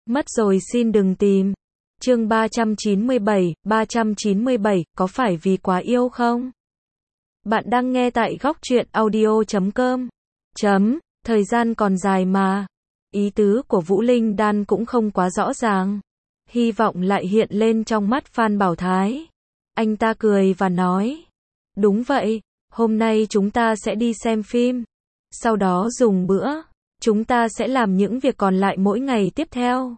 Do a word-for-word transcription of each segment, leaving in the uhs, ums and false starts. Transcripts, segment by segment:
Mất rồi xin đừng tìm. Chương ba trăm chín mươi bảy, ba trăm chín mươi bảy, có phải vì quá yêu không? Bạn đang nghe tại góc truyện audio chấm com. Chấm, thời gian còn dài mà. Ý tứ của Vũ Linh Đan cũng không quá rõ ràng. Hy vọng lại hiện lên trong mắt Phan Bảo Thái. Anh ta cười và nói. Đúng vậy, hôm nay chúng ta sẽ đi xem phim. Sau đó dùng bữa. Chúng ta sẽ làm những việc còn lại mỗi ngày tiếp theo.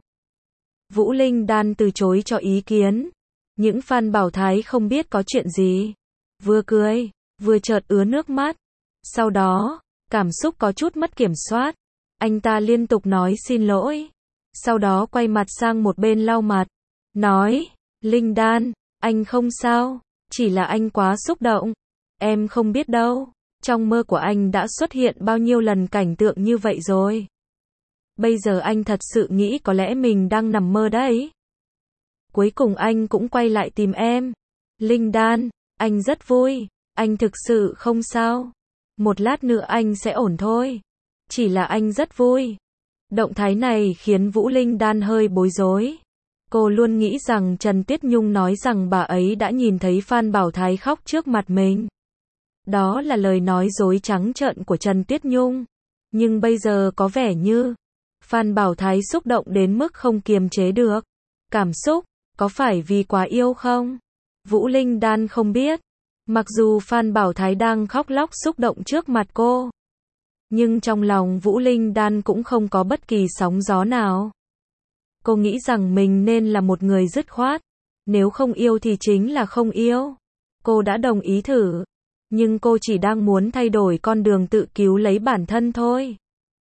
Vũ Linh Đan từ chối cho ý kiến. Những Phan Bảo Thái không biết có chuyện gì. Vừa cười, vừa chợt ứa nước mắt. Sau đó, cảm xúc có chút mất kiểm soát. Anh ta liên tục nói xin lỗi. Sau đó quay mặt sang một bên lau mặt. Nói, Linh Đan, anh không sao. Chỉ là anh quá xúc động. Em không biết đâu. Trong mơ của anh đã xuất hiện bao nhiêu lần cảnh tượng như vậy rồi. Bây giờ anh thật sự nghĩ có lẽ mình đang nằm mơ đấy. Cuối cùng anh cũng quay lại tìm em. Linh Đan, anh rất vui. Anh thực sự không sao. Một lát nữa anh sẽ ổn thôi. Chỉ là anh rất vui. Động thái này khiến Vũ Linh Đan hơi bối rối. Cô luôn nghĩ rằng Trần Tuyết Nhung nói rằng bà ấy đã nhìn thấy Phan Bảo Thái khóc trước mặt mình. Đó là lời nói dối trắng trợn của Trần Tuyết Nhung. Nhưng bây giờ có vẻ như Phan Bảo Thái xúc động đến mức không kiềm chế được. Cảm xúc, có phải vì quá yêu không? Vũ Linh Đan không biết. Mặc dù Phan Bảo Thái đang khóc lóc xúc động trước mặt cô. Nhưng trong lòng Vũ Linh Đan cũng không có bất kỳ sóng gió nào. Cô nghĩ rằng mình nên là một người dứt khoát. Nếu không yêu thì chính là không yêu. Cô đã đồng ý thử. Nhưng cô chỉ đang muốn thay đổi con đường tự cứu lấy bản thân thôi.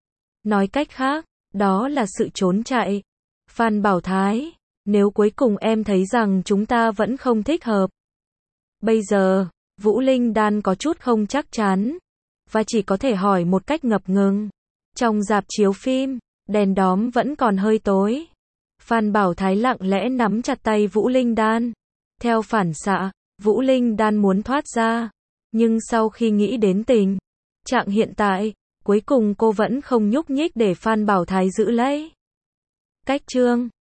Nói cách khác, đó là sự trốn chạy. Phan Bảo Thái, nếu cuối cùng em thấy rằng chúng ta vẫn không thích hợp. Bây giờ, Vũ Linh Đan có chút không chắc chắn. Và chỉ có thể hỏi một cách ngập ngừng. Trong rạp chiếu phim, đèn đóm vẫn còn hơi tối. Phan Bảo Thái lặng lẽ nắm chặt tay Vũ Linh Đan. Theo phản xạ, Vũ Linh Đan muốn thoát ra. Nhưng sau khi nghĩ đến tình trạng hiện tại, cuối cùng cô vẫn không nhúc nhích để Phan Bảo Thái giữ lấy. Cách chương